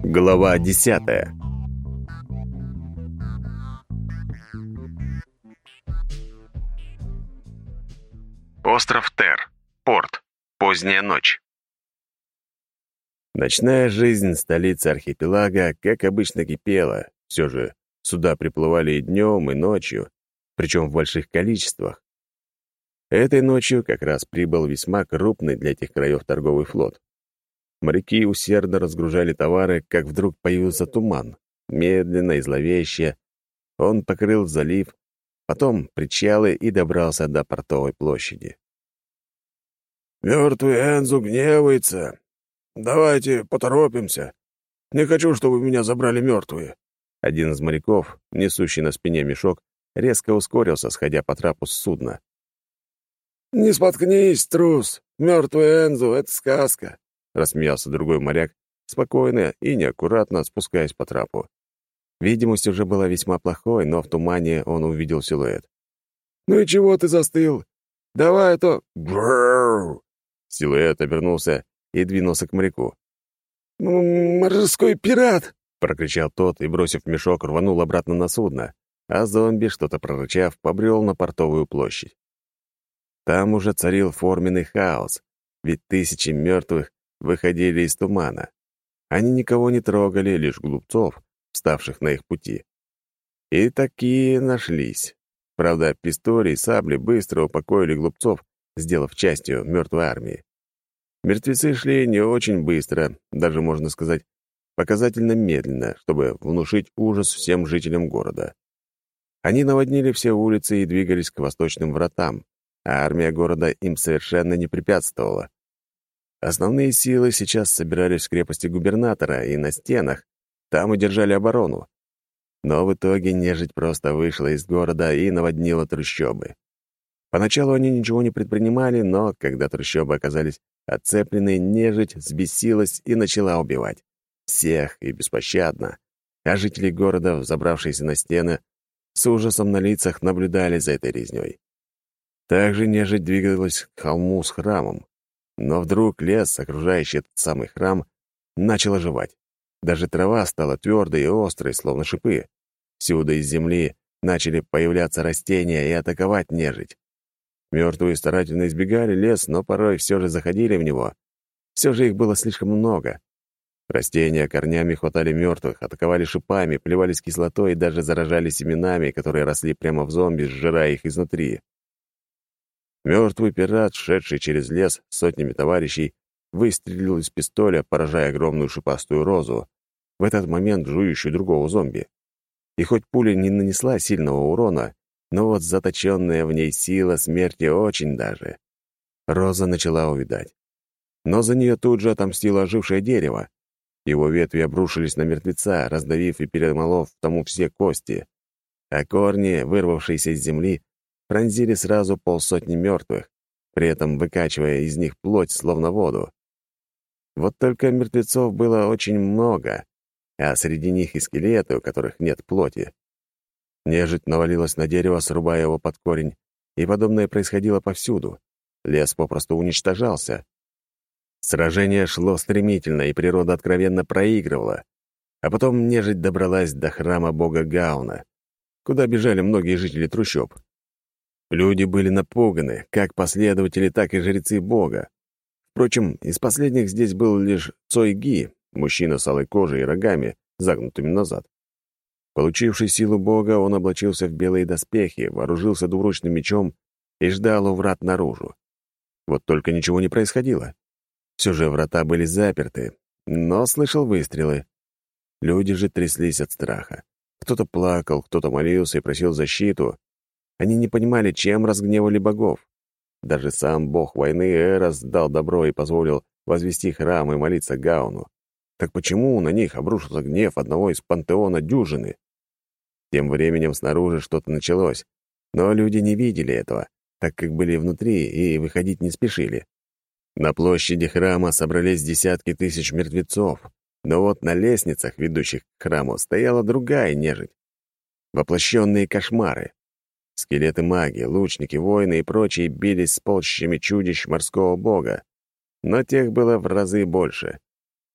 Глава 10. Остров Тер. Порт. Поздняя ночь. Ночная жизнь столицы архипелага, как обычно, кипела. Все же сюда приплывали и днем, и ночью, причем в больших количествах. Этой ночью как раз прибыл весьма крупный для этих краев торговый флот. Моряки усердно разгружали товары, как вдруг появился туман. Медленно и зловеще он покрыл залив, потом причалы и добрался до портовой площади. «Мертвый Энзу гневается. Давайте поторопимся. Не хочу, чтобы меня забрали мертвые». Один из моряков, несущий на спине мешок, резко ускорился, сходя по трапу с судна. «Не споткнись, трус. Мертвый Энзу — это сказка», — рассмеялся другой моряк, спокойно и неаккуратно спускаясь по трапу. Видимость уже была весьма плохой, но в тумане он увидел силуэт. «Ну и чего ты застыл? Давай, а то...» «Грррр!» Силуэт обернулся и двинулся к моряку. «Морской пират!» — прокричал тот и, бросив мешок, рванул обратно на судно, а зомби, что-то прорычав, побрел на портовую площадь. Там уже царил форменный хаос, ведь тысячи мертвых выходили из тумана. Они никого не трогали, лишь глупцов, вставших на их пути. И такие нашлись. Правда, пистоли и сабли быстро упокоили глупцов, сделав частью мертвой армии. Мертвецы шли не очень быстро, даже, можно сказать, показательно медленно, чтобы внушить ужас всем жителям города. Они наводнили все улицы и двигались к восточным вратам, а армия города им совершенно не препятствовала. Основные силы сейчас собирались в крепости губернатора и на стенах, там и держали оборону. Но в итоге нежить просто вышла из города и наводнила трущобы. Поначалу они ничего не предпринимали, но когда трущобы оказались оцеплены, нежить взбесилась и начала убивать. Всех и беспощадно. А жители города, взобравшиеся на стены, с ужасом на лицах наблюдали за этой резнёй. Также нежить двигалась к холму с храмом. Но вдруг лес, окружающий этот самый храм, начал оживать. Даже трава стала твердой и острой, словно шипы. Всюду из земли начали появляться растения и атаковать нежить. Мертвые старательно избегали лес, но порой все же заходили в него. Все же их было слишком много. Растения корнями хватали мертвых, атаковали шипами, плевались кислотой и даже заражали семенами, которые росли прямо в зомби, сжирая их изнутри. Мертвый пират, шедший через лес с сотнями товарищей, выстрелил из пистоля, поражая огромную шипастую розу, в этот момент жующую другого зомби. И хоть пуля не нанесла сильного урона, но вот заточенная в ней сила смерти очень даже. Роза начала увядать. Но за нее тут же отомстило ожившее дерево. Его ветви обрушились на мертвеца, раздавив и перемолов тому все кости. А корни, вырвавшиеся из земли, пронзили сразу полсотни мертвых, при этом выкачивая из них плоть, словно воду. Вот только мертвецов было очень много, а среди них и скелеты, у которых нет плоти. Нежить навалилась на дерево, срубая его под корень, и подобное происходило повсюду. Лес попросту уничтожался. Сражение шло стремительно, и природа откровенно проигрывала. А потом нежить добралась до храма бога Гауна, куда бежали многие жители трущоб. Люди были напуганы, как последователи, так и жрецы бога. Впрочем, из последних здесь был лишь Цой-Ги, мужчина с алой кожей и рогами, загнутыми назад. Получивший силу бога, он облачился в белые доспехи, вооружился двуручным мечом и ждал у врат наружу. Вот только ничего не происходило. Все же врата были заперты, но слышал выстрелы. Люди же тряслись от страха. Кто-то плакал, кто-то молился и просил защиту. Они не понимали, чем разгневали богов. Даже сам бог войны Эрос дал добро и позволил возвести храм и молиться Гауну. Так почему на них обрушился гнев одного из пантеона дюжины? Тем временем снаружи что-то началось, но люди не видели этого, так как были внутри и выходить не спешили. На площади храма собрались десятки тысяч мертвецов, но вот на лестницах, ведущих к храму, стояла другая нежить. Воплощенные кошмары. Скелеты маги, лучники, воины и прочие бились с полчищами чудищ морского бога, но тех было в разы больше.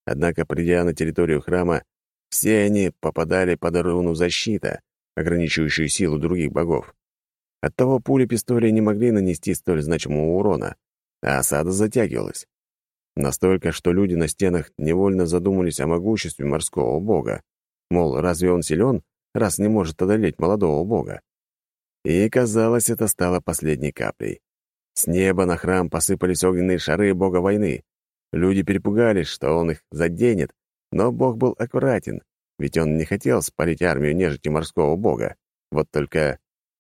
Однако, придя на территорию храма, все они попадали под руну защита, ограничивающую силу других богов. Оттого пули пистоля не могли нанести столь значимого урона, а осада затягивалась. Настолько, что люди на стенах невольно задумались о могуществе морского бога. Мол, разве он силен, раз не может одолеть молодого бога? И, казалось, это стало последней каплей. С неба на храм посыпались огненные шары бога войны. Люди перепугались, что он их заденет, но бог был аккуратен, ведь он не хотел спалить армию нежити морского бога. Вот только...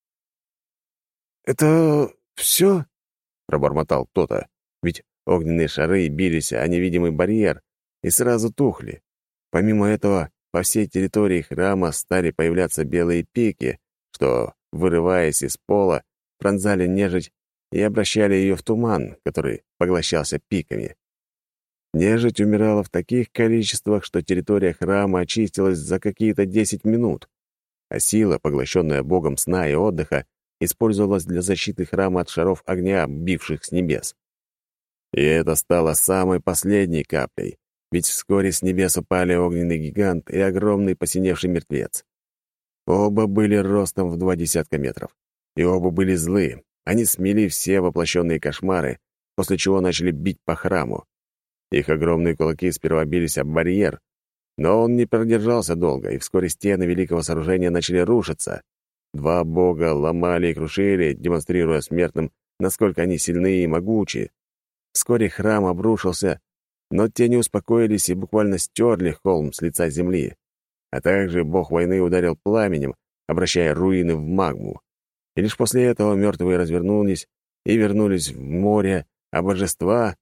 «Это все?» — пробормотал кто-то, ведь огненные шары бились о невидимый барьер и сразу тухли. Помимо этого, по всей территории храма стали появляться белые пики, что, вырываясь из пола, пронзали нежить и обращали ее в туман, который поглощался пиками. Нежить умирала в таких количествах, что территория храма очистилась за какие-то 10 минут, а сила, поглощенная богом сна и отдыха, использовалась для защиты храма от шаров огня, бивших с небес. И это стало самой последней каплей, ведь вскоре с небес упали огненный гигант и огромный посиневший мертвец. Оба были ростом в 20 метров, и оба были злы. Они смели все воплощенные кошмары, после чего начали бить по храму. Их огромные кулаки сперва бились об барьер, но он не продержался долго, и вскоре стены великого сооружения начали рушиться. Два бога ломали и крушили, демонстрируя смертным, насколько они сильны и могучи. Вскоре храм обрушился, но те не успокоились и буквально стерли холм с лица земли. А также бог войны ударил пламенем, обращая руины в магму. И лишь после этого мертвые развернулись и вернулись в море, а божества...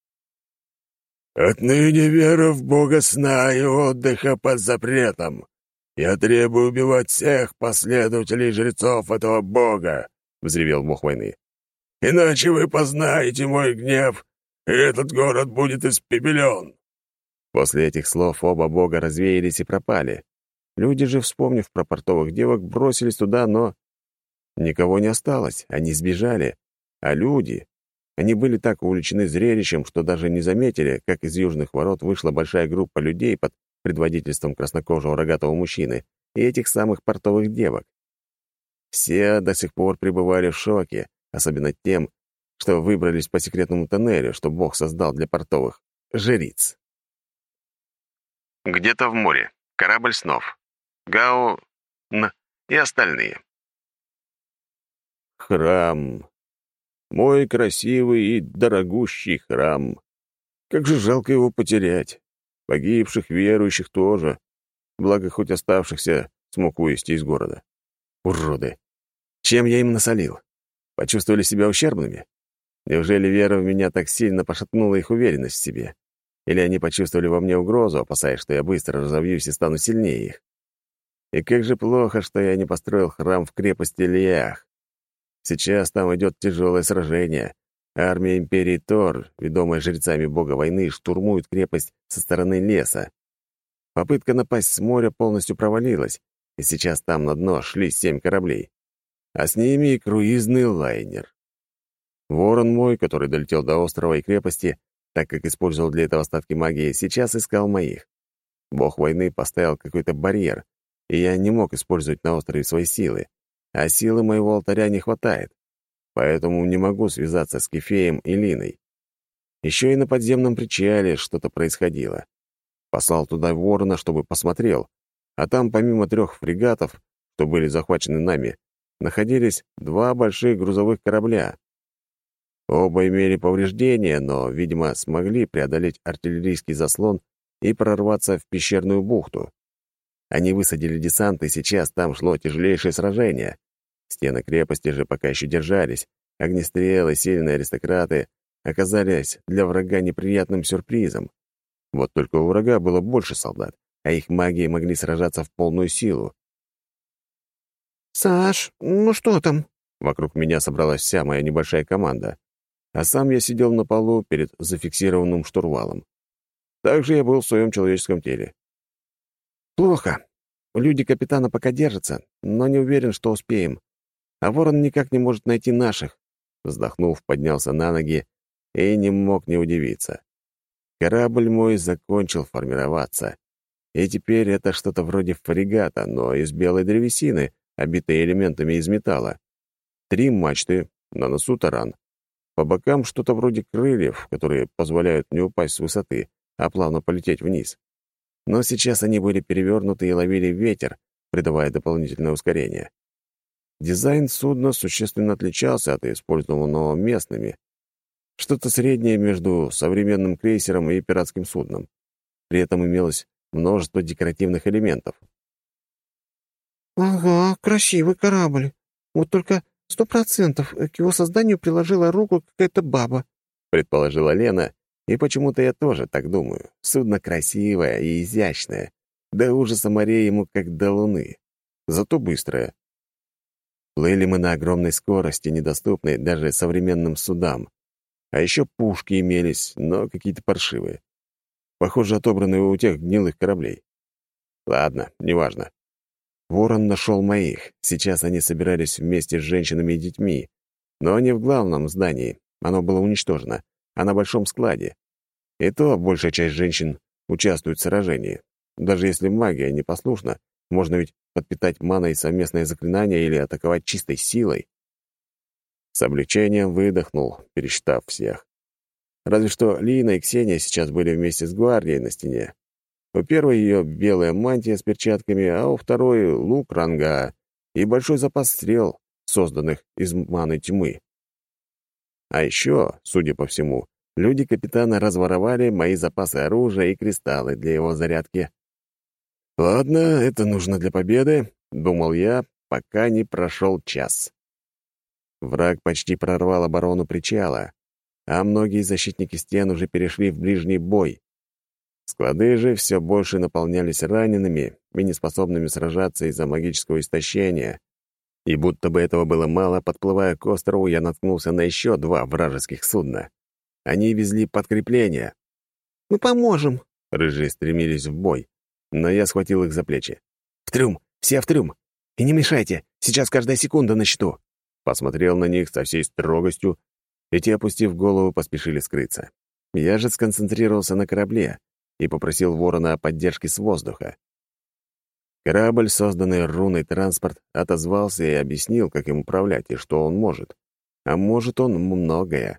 «Отныне вера в бога сна и отдыха под запретом. Я требую убивать всех последователей жрецов этого бога», — взревел бог войны. «Иначе вы познаете мой гнев, и этот город будет испепелен». После этих слов оба бога развеялись и пропали. Люди же, вспомнив про портовых девок, бросились туда, но... Никого не осталось, они сбежали. А люди... Они были так увлечены зрелищем, что даже не заметили, как из южных ворот вышла большая группа людей под предводительством краснокожего рогатого мужчины и этих самых портовых девок. Все до сих пор пребывали в шоке, особенно тем, что выбрались по секретному тоннелю, что Бог создал для портовых жриц. Где-то в море. Корабль снов. Гао, Н и остальные. Храм. Мой красивый и дорогущий храм. Как же жалко его потерять. Погибших верующих тоже. Благо, хоть оставшихся смог вывести из города. Уроды. Чем я им насолил? Почувствовали себя ущербными? Неужели вера в меня так сильно пошатнула их уверенность в себе? Или они почувствовали во мне угрозу, опасаясь, что я быстро разовьюсь и стану сильнее их? И как же плохо, что я не построил храм в крепости Лиах. Сейчас там идет тяжелое сражение. Армия империи Тор, ведомая жрецами бога войны, штурмует крепость со стороны леса. Попытка напасть с моря полностью провалилась, и сейчас там на дно шли 7 кораблей. А с ними и круизный лайнер. Ворон мой, который долетел до острова и крепости, так как использовал для этого остатки магии, сейчас искал моих. Бог войны поставил какой-то барьер, и я не мог использовать на острове свои силы. А силы моего алтаря не хватает, поэтому не могу связаться с Кефеем и Линой. Еще и на подземном причале что-то происходило. Послал туда ворона, чтобы посмотрел, а там помимо 3 фрегатов, что были захвачены нами, находились 2 больших грузовых корабля. Оба имели повреждения, но, видимо, смогли преодолеть артиллерийский заслон и прорваться в пещерную бухту. Они высадили десант, и сейчас там шло тяжелейшее сражение. Стены крепости же пока еще держались. Огнестрелы, сильные аристократы оказались для врага неприятным сюрпризом. Вот только у врага было больше солдат, а их магии могли сражаться в полную силу. «Саш, ну что там?» Вокруг меня собралась вся моя небольшая команда, а сам я сидел на полу перед зафиксированным штурвалом. Также я был в своем человеческом теле. «Плохо. Люди капитана пока держатся, но не уверен, что успеем. А ворон никак не может найти наших». Вздохнув, поднялся на ноги и не мог не удивиться. Корабль мой закончил формироваться. И теперь это что-то вроде фрегата, но из белой древесины, обитой элементами из металла. 3 мачты, на носу таран. По бокам что-то вроде крыльев, которые позволяют не упасть с высоты, а плавно полететь вниз. Но сейчас они были перевернуты и ловили ветер, придавая дополнительное ускорение. Дизайн судна существенно отличался от использованного местными. Что-то среднее между современным крейсером и пиратским судном. При этом имелось множество декоративных элементов. «Ага, красивый корабль. Вот только 100% к его созданию приложила руку какая-то баба», — предположила Лена, и почему-то я тоже так думаю. Судно красивое и изящное. До ужаса морей ему как до луны. Зато быстрое. Плыли мы на огромной скорости, недоступной даже современным судам. А еще пушки имелись, но какие-то паршивые. Похоже, отобранные у тех гнилых кораблей. Ладно, неважно. Ворон нашел моих. Сейчас они собирались вместе с женщинами и детьми. Но не в главном здании. Оно было уничтожено, а на большом складе. И то большая часть женщин участвует в сражении. Даже если магия непослушна, можно ведь подпитать маной совместное заклинание или атаковать чистой силой. С облегчением выдохнул, пересчитав всех. Разве что Лина и Ксения сейчас были вместе с гвардией на стене. У первой ее белая мантия с перчатками, а у второй — лук ранга и большой запас стрел, созданных из маны тьмы. А еще, судя по всему, люди капитана разворовали мои запасы оружия и кристаллы для его зарядки. «Ладно, это нужно для победы», — думал я, пока не прошел час. Враг почти прорвал оборону причала, а многие защитники стен уже перешли в ближний бой. Склады же все больше наполнялись ранеными и неспособными сражаться из-за магического истощения. И будто бы этого было мало, подплывая к острову, я наткнулся на еще 2 вражеских судна. Они везли подкрепления. «Мы поможем!» Рыжие стремились в бой, но я схватил их за плечи. «В трюм! Все в трюм! И не мешайте! Сейчас каждая секунда на счету!» Посмотрел на них со всей строгостью, и те, опустив голову, поспешили скрыться. Я же сконцентрировался на корабле и попросил Ворона о поддержке с воздуха. Корабль, созданный руной транспорт, отозвался и объяснил, как им управлять и что он может. А может он многое.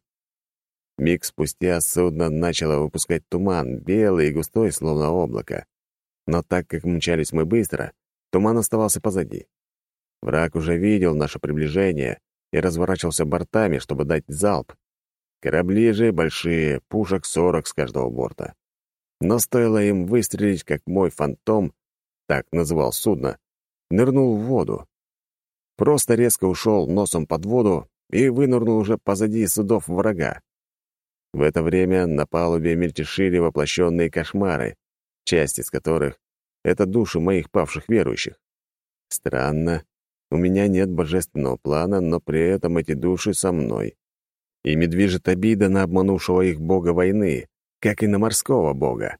Миг спустя судно начало выпускать туман, белый и густой, словно облако. Но так как мчались мы быстро, туман оставался позади. Враг уже видел наше приближение и разворачивался бортами, чтобы дать залп. Корабли же большие, пушек 40 с каждого борта. Но стоило им выстрелить, как мой «Фантом», так называл судно, нырнул в воду. Просто резко ушел носом под воду и вынырнул уже позади судов врага. В это время на палубе мельтешили воплощенные кошмары, часть из которых — это души моих павших верующих. Странно, у меня нет божественного плана, но при этом эти души со мной. Ими движет обида на обманувшего их бога войны, как и на морского бога.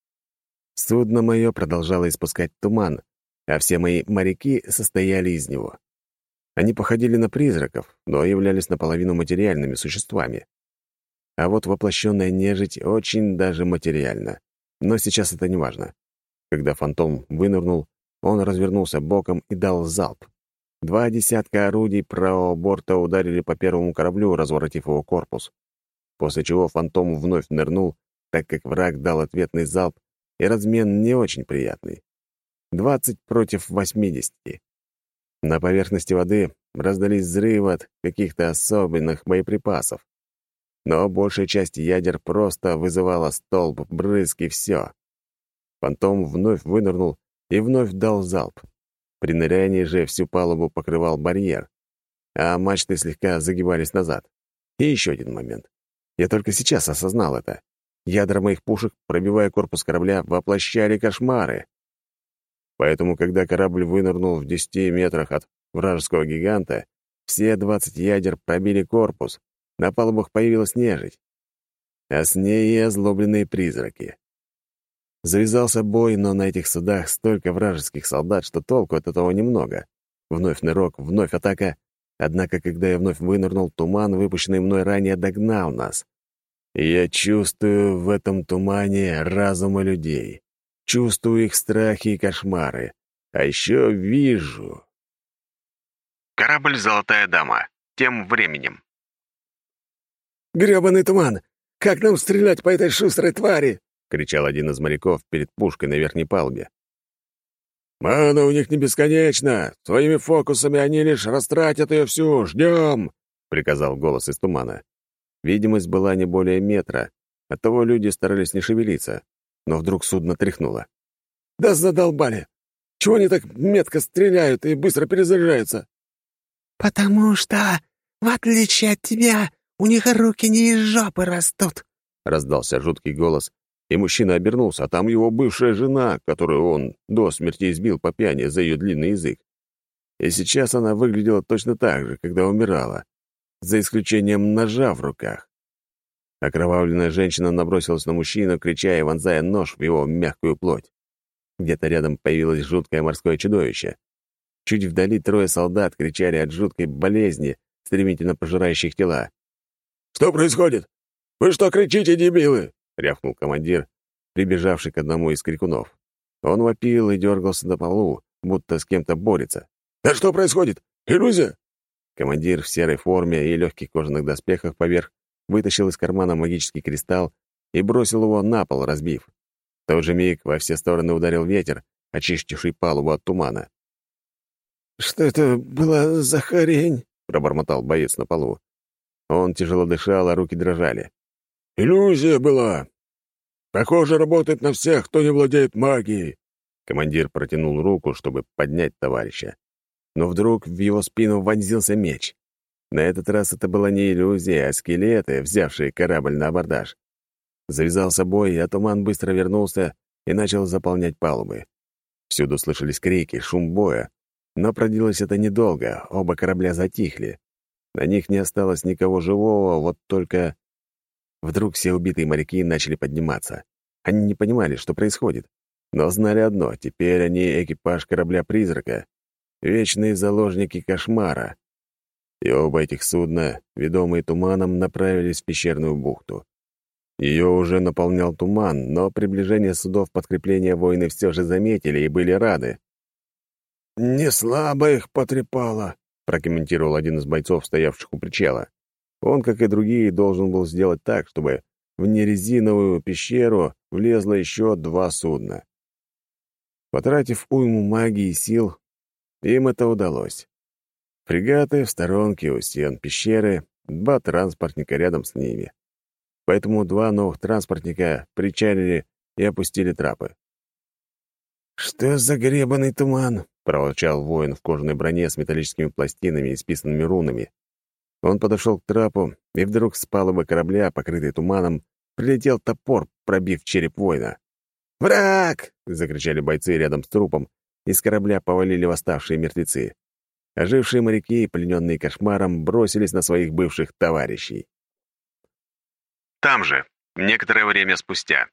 Судно мое продолжало испускать туман, а все мои моряки состояли из него. Они походили на призраков, но являлись наполовину материальными существами. А вот воплощенная нежить очень даже материальна. Но сейчас это не важно. Когда фантом вынырнул, он развернулся боком и дал залп. 2 десятка орудий правого борта ударили по первому кораблю, разворотив его корпус. После чего фантом вновь нырнул, так как враг дал ответный залп, и размен не очень приятный. 20 против 80. На поверхности воды раздались взрывы от каких-то особенных боеприпасов. Но большая часть ядер просто вызывала столб, брызг и все. Фантом вновь вынырнул и вновь дал залп. При нырянии же всю палубу покрывал барьер, а мачты слегка загибались назад. И еще один момент. Я только сейчас осознал это. Ядра моих пушек, пробивая корпус корабля, воплощали кошмары. Поэтому, когда корабль вынырнул в 10 метрах от вражеского гиганта, все 20 ядер пробили корпус, на палубах появилась нежить, а с ней и озлобленные призраки. Завязался бой, но на этих судах столько вражеских солдат, что толку от этого немного. Вновь нырок, вновь атака. Однако, когда я вновь вынырнул, туман, выпущенный мной ранее, догнал нас. И я чувствую в этом тумане разумы людей. Чувствую их страхи и кошмары. А еще вижу... Корабль «Золотая дама». Тем временем. «Грёбаный туман! Как нам стрелять по этой шустрой твари?» — кричал один из моряков перед пушкой на верхней палубе. «Мана у них не бесконечна. Своими фокусами они лишь растратят ее всю. Ждем!» — приказал голос из тумана. Видимость была не более метра, оттого люди старались не шевелиться, но вдруг судно тряхнуло. «Да задолбали! Чего они так метко стреляют и быстро перезаряжаются?» «Потому что, в отличие от тебя, у них руки не из жопы растут», — раздался жуткий голос, и мужчина обернулся, а там его бывшая жена, которую он до смерти избил по пьяни за ее длинный язык. И сейчас она выглядела точно так же, когда умирала, за исключением ножа в руках. Окровавленная женщина набросилась на мужчину, крича и вонзая нож в его мягкую плоть. Где-то рядом появилось жуткое морское чудовище. Чуть вдали трое солдат кричали от жуткой болезни, стремительно пожирающих тела. «Что происходит? Вы что кричите, дебилы?» — рявкнул командир, прибежавший к одному из крикунов. Он вопил и дергался на полу, будто с кем-то борется. «Да что происходит? Иллюзия?» Командир в серой форме и легких кожаных доспехах поверх вытащил из кармана магический кристалл и бросил его на пол, разбив. В тот же миг во все стороны ударил ветер, очистивший палубу от тумана. «Что это была за хрень?» — пробормотал боец на полу. Он тяжело дышал, а руки дрожали. «Иллюзия была. Похоже, работает на всех, кто не владеет магией». Командир протянул руку, чтобы поднять товарища. Но вдруг в его спину вонзился меч. На этот раз это была не иллюзия, а скелеты, взявшие корабль на абордаж. Завязался бой, а туман быстро вернулся и начал заполнять палубы. Всюду слышались крики, шум боя. Но продлилось это недолго, оба корабля затихли. На них не осталось никого живого, вот только... Вдруг все убитые моряки начали подниматься. Они не понимали, что происходит, но знали одно — теперь они экипаж корабля-призрака, вечные заложники кошмара. И оба этих судна, ведомые туманом, направились в пещерную бухту. Ее уже наполнял туман, но приближение судов подкрепления воины все же заметили и были рады. «Не слабо их потрепало», — прокомментировал один из бойцов, стоявших у причала. Он, как и другие, должен был сделать так, чтобы в нерезиновую пещеру влезло еще 2 судна. Потратив уйму магии и сил, им это удалось. Фрегаты в сторонке у стен пещеры, 2 транспортника рядом с ними. Поэтому 2 новых транспортника причалили и опустили трапы. «Что за гребаный туман?» — проворчал воин в кожаной броне с металлическими пластинами и списанными рунами. Он подошел к трапу, и вдруг с палубы корабля, покрытой туманом, прилетел топор, пробив череп воина. «Враг!» — закричали бойцы рядом с трупом, и с корабля повалили восставшие мертвецы. Ожившие моряки, плененные кошмаром, бросились на своих бывших товарищей. Там же, некоторое время спустя.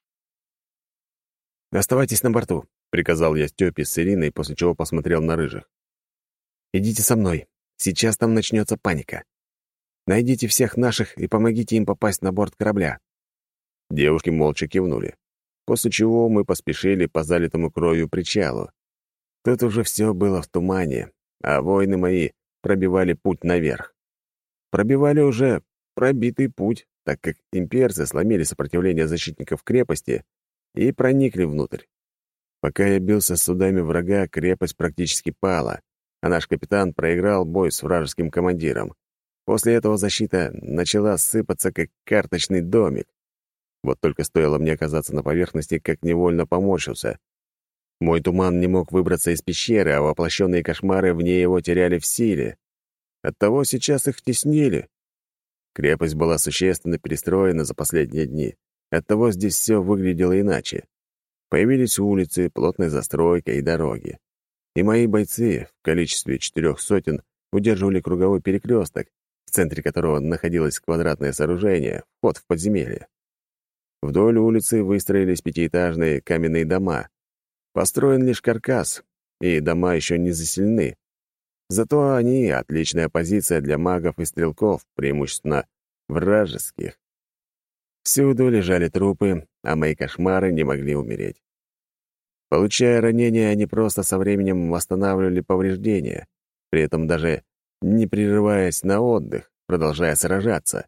«Оставайтесь на борту», — приказал я Стёпе с Ириной, после чего посмотрел на рыжих. «Идите со мной. Сейчас там начнется паника. Найдите всех наших и помогите им попасть на борт корабля». Девушки молча кивнули, после чего мы поспешили по залитому кровью причалу. Тут уже все было в тумане, а воины мои пробивали путь наверх. Пробивали уже пробитый путь, так как имперцы сломили сопротивление защитников крепости и проникли внутрь. Пока я бился с судами врага, крепость практически пала, а наш капитан проиграл бой с вражеским командиром. После этого защита начала сыпаться, как карточный домик. Вот только стоило мне оказаться на поверхности, как невольно поморщился. Мой туман не мог выбраться из пещеры, а воплощенные кошмары вне его теряли в силе. Оттого сейчас их теснили. Крепость была существенно перестроена за последние дни. Оттого здесь все выглядело иначе. Появились улицы, плотная застройка и дороги. И мои бойцы в количестве 400 удерживали круговой перекресток, в центре которого находилось квадратное сооружение, вход в подземелье. Вдоль улицы выстроились 5-этажные каменные дома. Построен лишь каркас, и дома еще не заселены. Зато они — отличная позиция для магов и стрелков, преимущественно вражеских. Всюду лежали трупы, а мои кошмары не могли умереть. Получая ранения, они просто со временем восстанавливали повреждения, при этом даже не прерываясь на отдых, продолжая сражаться.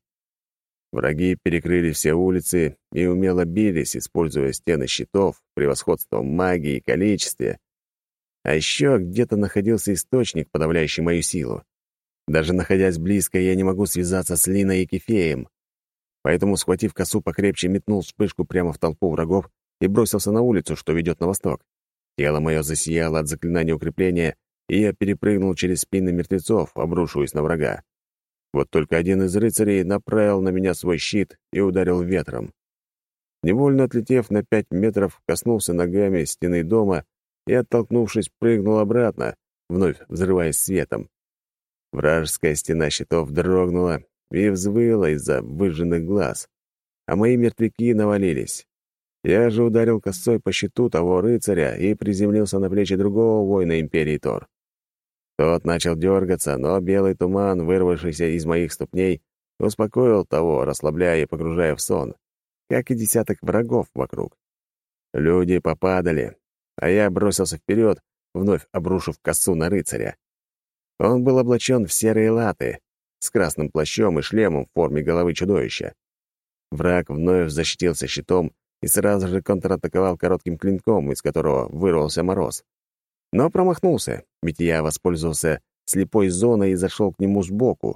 Враги перекрыли все улицы и умело бились, используя стены щитов, превосходство магии и количестве. А еще где-то находился источник, подавляющий мою силу. Даже находясь близко, я не могу связаться с Линой и Кефеем. Поэтому, схватив косу покрепче, метнул вспышку прямо в толпу врагов и бросился на улицу, что ведет на восток. Тело мое засияло от заклинания укрепления, и я перепрыгнул через спины мертвецов, обрушиваясь на врага. Вот только один из рыцарей направил на меня свой щит и ударил ветром. Невольно отлетев на 5 метров, коснулся ногами стены дома и, оттолкнувшись, прыгнул обратно, вновь взрываясь светом. Вражеская стена щитов дрогнула и взвыла из-за выжженных глаз, а мои мертвяки навалились. Я же ударил косой по щиту того рыцаря и приземлился на плечи другого воина Империи Тор. Тот начал дергаться, но белый туман, вырвавшийся из моих ступней, успокоил того, расслабляя и погружая в сон, как и десяток врагов вокруг. Люди попадали, а я бросился вперед, вновь обрушив косу на рыцаря. Он был облачен в серые латы, с красным плащом и шлемом в форме головы чудовища. Враг вновь защитился щитом и сразу же контратаковал коротким клинком, из которого вырвался мороз. Но промахнулся, ведь я воспользовался слепой зоной и зашел к нему сбоку.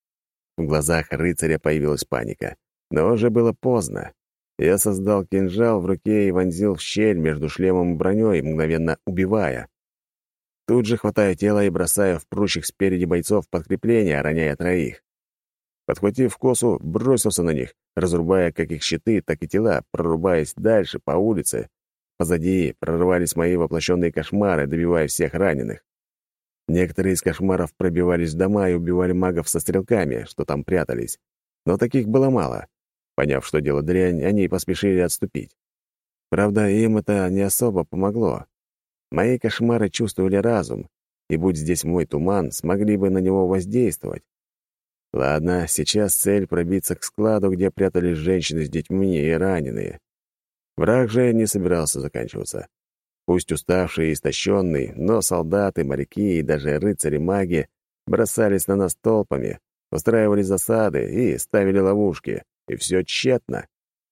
В глазах рыцаря появилась паника, но уже было поздно. Я создал кинжал в руке и вонзил в щель между шлемом и броней, мгновенно убивая. Тут же хватаю тело и бросаю в прущих спереди бойцов подкрепление, роняя 3. Подхватив косу, бросился на них, разрубая как их щиты, так и тела, прорубаясь дальше по улице. Позади прорывались мои воплощенные кошмары, добивая всех раненых. Некоторые из кошмаров пробивались в дома и убивали магов со стрелками, что там прятались. Но таких было мало. Поняв, что дело дрянь, они поспешили отступить. Правда, им это не особо помогло. Мои кошмары чувствовали разум, и будь здесь мой туман, смогли бы на него воздействовать. Ладно, сейчас цель — пробиться к складу, где прятались женщины с детьми и раненые. Враг же не собирался заканчиваться. Пусть уставшие и истощенные, но солдаты, моряки и даже рыцари-маги бросались на нас толпами, устраивали засады и ставили ловушки, и все тщетно.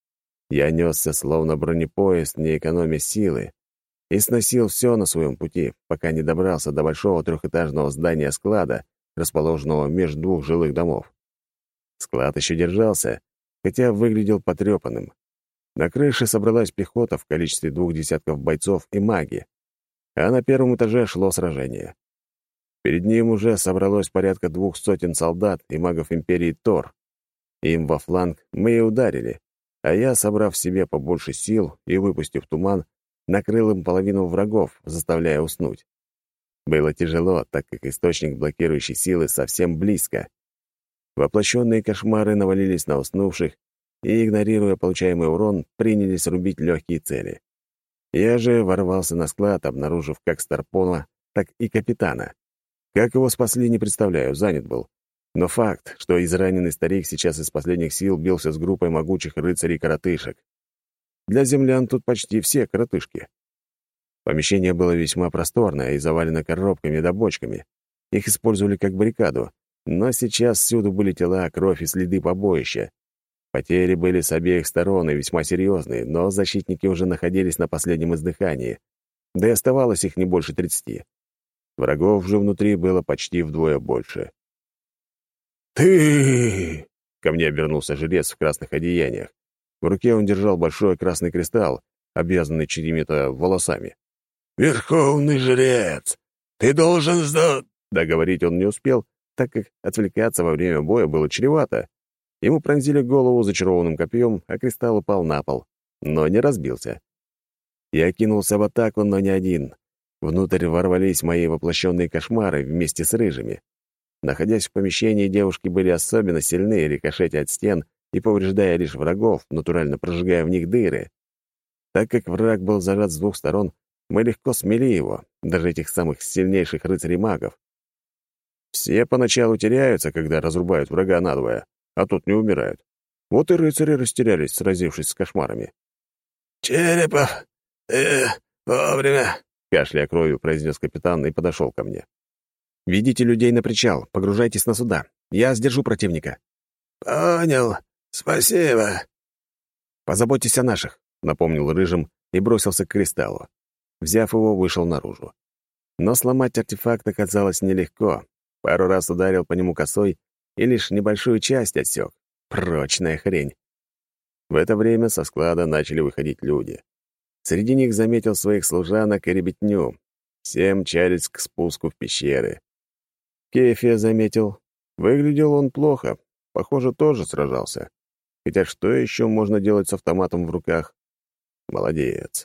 Я несся, словно бронепоезд, не экономя силы, и сносил все на своем пути, пока не добрался до большого 3-этажного здания склада, расположенного между 2 жилых домов. Склад еще держался, хотя выглядел потрепанным. На крыше собралась пехота в количестве 2 десятков бойцов и маги, а на 1-м этаже шло сражение. Перед ним уже собралось порядка 200 солдат и магов Империи Тор. Им во фланг мы и ударили, а я, собрав себе побольше сил и выпустив туман, накрыл им половину врагов, заставляя уснуть. Было тяжело, так как источник блокирующей силы совсем близко. Воплощенные кошмары навалились на уснувших и, игнорируя получаемый урон, принялись рубить легкие цели. Я же ворвался на склад, обнаружив как Старпона, так и капитана. Как его спасли, не представляю, занят был. Но факт, что израненный старик сейчас из последних сил бился с группой могучих рыцарей-коротышек. Для землян тут почти все коротышки. Помещение было весьма просторное и завалено коробками да бочками. Их использовали как баррикаду, но сейчас всюду были тела, кровь и следы побоища. Потери были с обеих сторон и весьма серьезные, но защитники уже находились на последнем издыхании, да и оставалось их не больше 30. Врагов же внутри было почти вдвое больше. «Ты!» — ко мне обернулся жрец в красных одеяниях. В руке он держал большой красный кристалл, обвязанный чьими-то волосами. «Верховный жрец! Ты должен сдать...» Договорить он не успел, так как отвлекаться во время боя было чревато. Ему пронзили голову зачарованным копьем, а кристалл упал на пол, но не разбился. Я кинулся в атаку, но не один. Внутрь ворвались мои воплощенные кошмары вместе с рыжими. Находясь в помещении, девушки были особенно сильны, рикошетя от стен и повреждая лишь врагов, натурально прожигая в них дыры. Так как враг был зажат с 2 сторон, мы легко смели его, даже этих самых сильнейших рыцарей-магов. Все поначалу теряются, когда разрубают врага надвое, а тут не умирают. Вот и рыцари растерялись, сразившись с кошмарами. «Черепов, ты вовремя!» — кашляя кровью, произнес капитан и подошел ко мне. «Ведите людей на причал, погружайтесь на суда. Я сдержу противника». «Понял. Спасибо». «Позаботьтесь о наших», — напомнил Рыжим и бросился к кристаллу. Взяв его, вышел наружу. Но сломать артефакт оказалось нелегко. Пару раз ударил по нему косой и лишь небольшую часть отсек. Прочная хрень. В это время со склада начали выходить люди. Среди них заметил своих служанок и ребятню. Все мчались к спуску в пещеры. Кефия заметил. Выглядел он плохо. Похоже, тоже сражался. Хотя что еще можно делать с автоматом в руках? Молодец.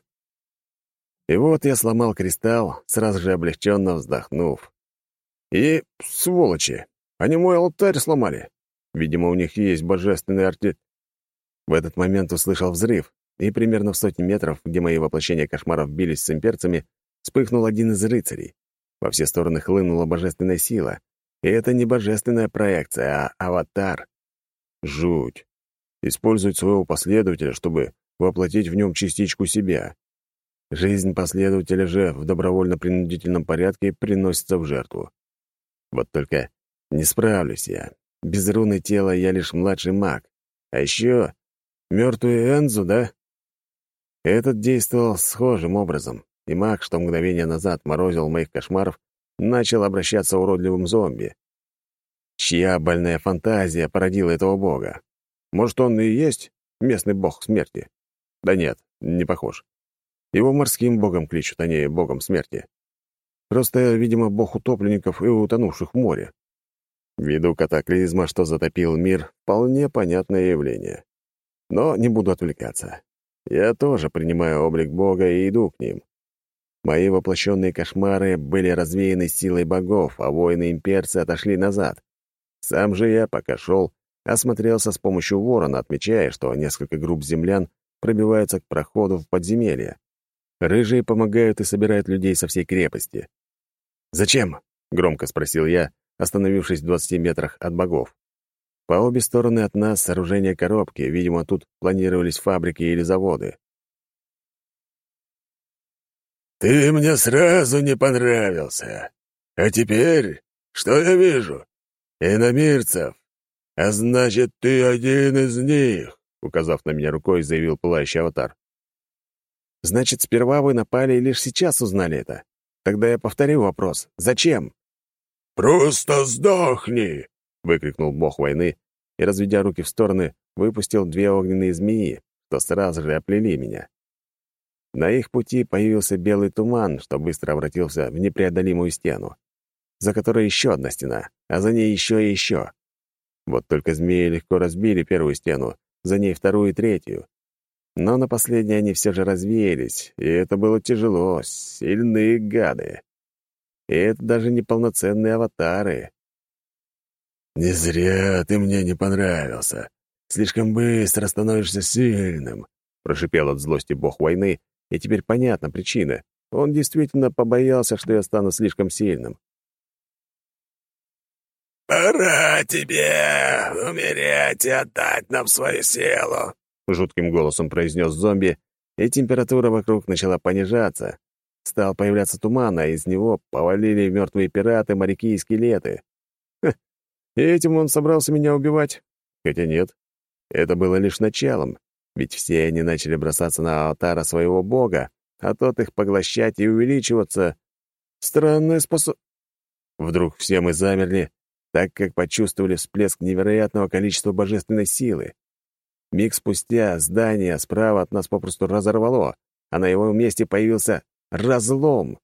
И вот я сломал кристалл, сразу же облегченно вздохнув. И, сволочи, они мой алтарь сломали. Видимо, у них есть божественный арти... В этот момент услышал взрыв, и примерно в 100 метров, где мои воплощения кошмаров бились с имперцами, вспыхнул один из рыцарей. Во все стороны хлынула божественная сила. И это не божественная проекция, а аватар. Жуть. Использует своего последователя, чтобы воплотить в нем частичку себя. Жизнь последователя же в добровольно-принудительном порядке приносится в жертву. Вот только не справлюсь я. Без руны тела я лишь младший маг. А еще мертвый Энзу, да? Этот действовал схожим образом, и маг, что мгновение назад морозил моих кошмаров, начал обращаться уродливым зомби. Чья больная фантазия породила этого бога? Может, он и есть местный бог смерти? Да нет, не похож. Его морским богом кличут, а не богом смерти. Просто, видимо, бог утопленников и утонувших в море. Ввиду катаклизма, что затопил мир, вполне понятное явление. Но не буду отвлекаться. Я тоже принимаю облик бога и иду к ним. Мои воплощенные кошмары были развеяны силой богов, а воины-имперцы отошли назад. Сам же я, пока шел, осмотрелся с помощью ворона, отмечая, что несколько групп землян пробиваются к проходу в подземелье. Рыжие помогают и собирают людей со всей крепости. «Зачем?» — громко спросил я, остановившись в 20 метрах от богов. По обе стороны от нас сооружения коробки, видимо, тут планировались фабрики или заводы. «Ты мне сразу не понравился. А теперь что я вижу? Иномирцев. А значит, ты один из них», — указав на меня рукой, заявил пылающий аватар. «Значит, сперва вы напали и лишь сейчас узнали это? Тогда я повторю вопрос. Зачем?» «Просто сдохни!» — выкрикнул бог войны и, разведя руки в стороны, выпустил 2 огненные змеи, что сразу же оплели меня. На их пути появился белый туман, что быстро обратился в непреодолимую стену, за которой еще одна стена, а за ней еще и еще. Вот только змеи легко разбили первую стену, за ней вторую и третью. Но на последней они все же развеялись, и это было тяжело, сильные гады. И это даже не полноценные аватары. «Не зря ты мне не понравился. Слишком быстро становишься сильным», — прошипел от злости бог войны, и теперь понятна причина. Он действительно побоялся, что я стану слишком сильным. «Пора тебе умереть и отдать нам свою силу», — жутким голосом произнес зомби, и температура вокруг начала понижаться. Стал появляться туман, а из него повалили мертвые пираты, моряки и скелеты. Ха, и этим он собрался меня убивать? Хотя нет, это было лишь началом, ведь все они начали бросаться на аватара своего бога, а тот их поглощать и увеличиваться. Странная способ... Вдруг все мы замерли, так как почувствовали всплеск невероятного количества божественной силы. Миг спустя здание справа от нас попросту разорвало, а на его месте появился разлом.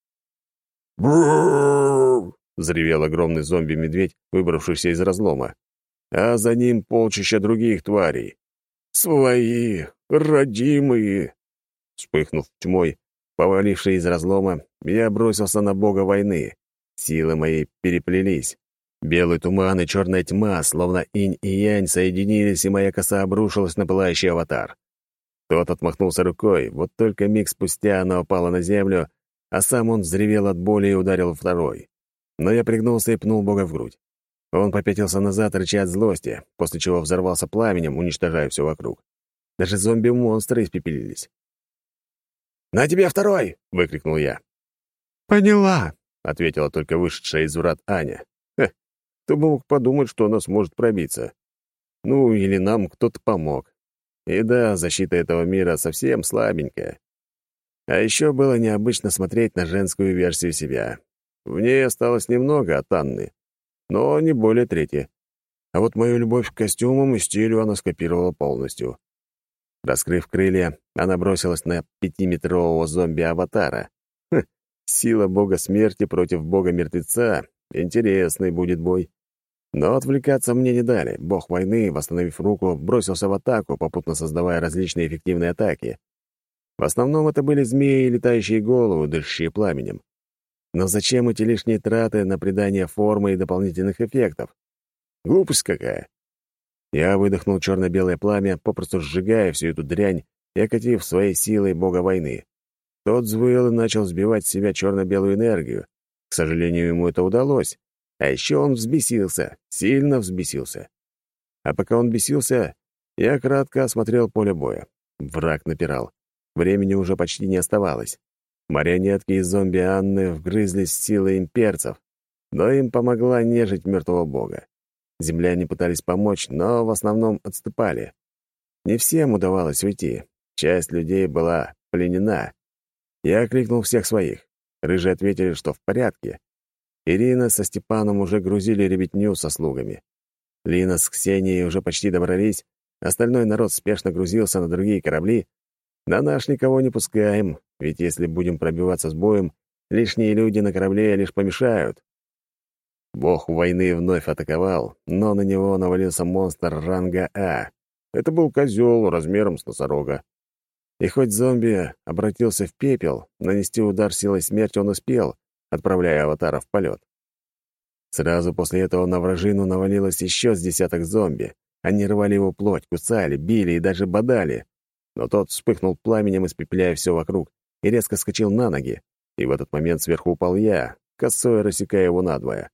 «Брррр!» — взревел огромный зомби-медведь, выбравшийся из разлома. А за ним полчища других тварей. Свои, родимые. Вспыхнув тьмой, поваливший из разлома, я бросился на бога войны. Силы мои переплелись. Белый туман и черная тьма, словно инь и янь, соединились, и моя коса обрушилась на пылающий аватар. Тот отмахнулся рукой, вот только миг спустя она упала на землю, а сам он взревел от боли и ударил второй. Но я пригнулся и пнул бога в грудь. Он попятился назад, рыча от злости, после чего взорвался пламенем, уничтожая все вокруг. Даже зомби-монстры испепелились. «На тебе второй!» — выкрикнул я. «Поняла!» — ответила только вышедшая из врат Аня. Кто бы мог подумать, что она сможет пробиться. Ну, или нам кто-то помог. И да, защита этого мира совсем слабенькая. А еще было необычно смотреть на женскую версию себя. В ней осталось немного от Анны, но не более трети. А вот мою любовь к костюмам и стилю она скопировала полностью. Раскрыв крылья, она бросилась на 5-метрового зомби-аватара. Сила бога смерти против бога-мертвеца — интересный будет бой. Но отвлекаться мне не дали. Бог войны, восстановив руку, бросился в атаку, попутно создавая различные эффективные атаки. В основном это были змеи и летающие головы, дышащие пламенем. Но зачем эти лишние траты на придание формы и дополнительных эффектов? Глупость какая. Я выдохнул черно-белое пламя, попросту сжигая всю эту дрянь и окатив своей силой бога войны. Тот взвыл и начал сбивать с себя черно-белую энергию. К сожалению, ему это удалось. А еще он взбесился, сильно взбесился. А пока он бесился, я кратко осмотрел поле боя. Враг напирал. Времени уже почти не оставалось. Марионетки и зомби Анны вгрызлись в силы имперцев, но им помогла нежить мертвого бога. Земляне пытались помочь, но в основном отступали. Не всем удавалось уйти. Часть людей была пленена. Я окликнул всех своих. Рыжие ответили, что в порядке. Ирина со Степаном уже грузили ребятню со слугами. Лина с Ксенией уже почти добрались, остальной народ спешно грузился на другие корабли. На наш никого не пускаем, ведь если будем пробиваться с боем, лишние люди на корабле лишь помешают. Бог войны вновь атаковал, но на него навалился монстр ранга А. Это был козел размером с носорога. И хоть зомби обратился в пепел, нанести удар силой смерти он успел, отправляя аватара в полет. Сразу после этого на вражину навалилось еще с десяток зомби. Они рвали его плоть, кусали, били и даже бодали. Но тот вспыхнул пламенем, испепеляя все вокруг, и резко вскочил на ноги. И в этот момент сверху упал я, косой рассекая его надвое.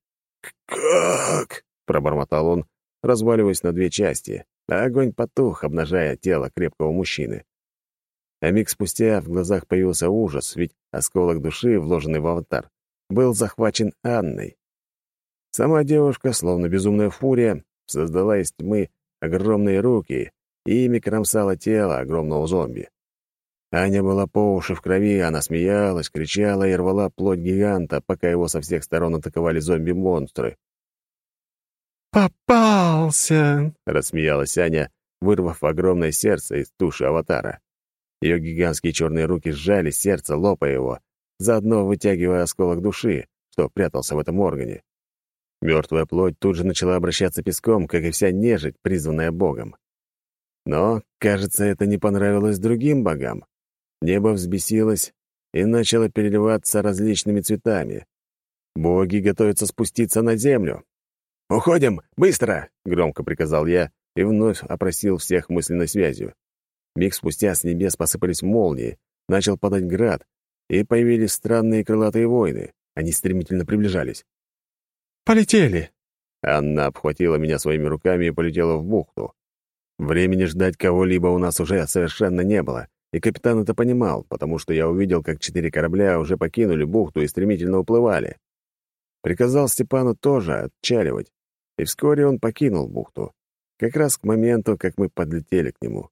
«Как?» — пробормотал он, разваливаясь на две части, а огонь потух, обнажая тело крепкого мужчины. А миг спустя в глазах появился ужас, ведь осколок души, вложенный в аватар, был захвачен Анной. Сама девушка, словно безумная фурия, создала из тьмы огромные руки и ими кромсала тело огромного зомби. Аня была по уши в крови, она смеялась, кричала и рвала плоть гиганта, пока его со всех сторон атаковали зомби-монстры. «Попался!» — рассмеялась Аня, вырвав огромное сердце из туши аватара. Ее гигантские черные руки сжали сердце, лопая его, заодно вытягивая осколок души, что прятался в этом органе. Мертвая плоть тут же начала обращаться песком, как и вся нежить, призванная Богом. Но, кажется, это не понравилось другим богам. Небо взбесилось и начало переливаться различными цветами. Боги готовятся спуститься на землю. «Уходим! Быстро!» — громко приказал я и вновь опросил всех мысленной связью. Миг спустя с небес посыпались молнии, начал падать град, и появились странные крылатые воины. Они стремительно приближались. «Полетели!» Анна обхватила меня своими руками и полетела в бухту. Времени ждать кого-либо у нас уже совершенно не было, и капитан это понимал, потому что я увидел, как 4 корабля уже покинули бухту и стремительно уплывали. Приказал Степану тоже отчаливать, и вскоре он покинул бухту, как раз к моменту, как мы подлетели к нему.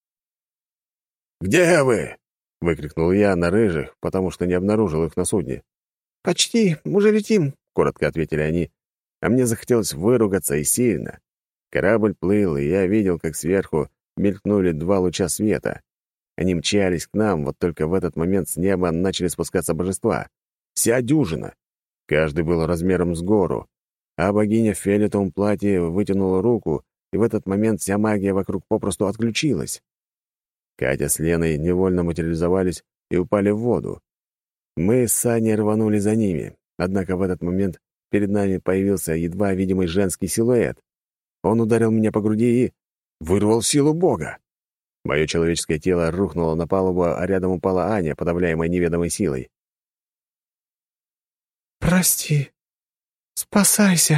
«Где вы?» — выкрикнул я на рыжих, потому что не обнаружил их на судне. «Почти, уже летим», — коротко ответили они, а мне захотелось выругаться и сильно. Корабль плыл, и я видел, как сверху мелькнули 2 луча света. Они мчались к нам, вот только в этот момент с неба начали спускаться божества. Вся дюжина. Каждый был размером с гору, а богиня в фиолетовом платье вытянула руку, и в этот момент вся магия вокруг попросту отключилась. Катя с Леной невольно материализовались и упали в воду. Мы с Саней рванули за ними, однако в этот момент перед нами появился едва видимый женский силуэт. Он ударил меня по груди и вырвал силу Бога. Мое человеческое тело рухнуло на палубу, а рядом упала Аня, подавляемая неведомой силой. «Прости. Спасайся!» —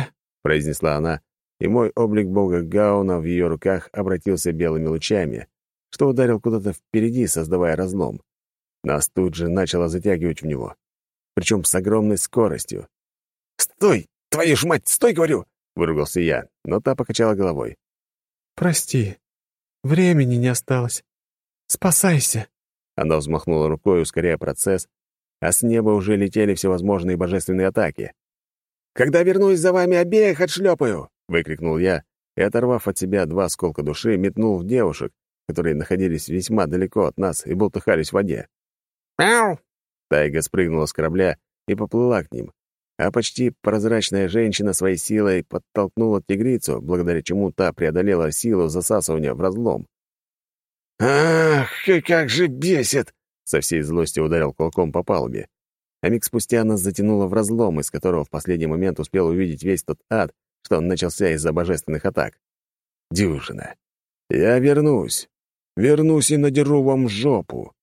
произнесла она, и мой облик бога Гауна в ее руках обратился белыми лучами, что ударил куда-то впереди, создавая разлом. Нас тут же начало затягивать в него, причем с огромной скоростью. «Стой! Твою ж мать, стой, говорю!» — выругался я, но та покачала головой. «Прости, времени не осталось. Спасайся!» Она взмахнула рукой, ускоряя процесс, а с неба уже летели всевозможные божественные атаки. «Когда вернусь, за вами обеих отшлепаю!» — выкрикнул я и, оторвав от себя 2 осколка души, метнул в девушек, которые находились весьма далеко от нас и болтыхались в воде. «Мяу!» Тайга спрыгнула с корабля и поплыла к ним, а почти прозрачная женщина своей силой подтолкнула тигрицу, благодаря чему та преодолела силу засасывания в разлом. «Ах, и как же бесит!» — со всей злости ударил кулаком по палубе. А миг спустя нас затянуло в разлом, из которого в последний момент успел увидеть весь тот ад, что начался из-за божественных атак. Дюжина. Я вернусь. Вернусь и надеру вам жопу.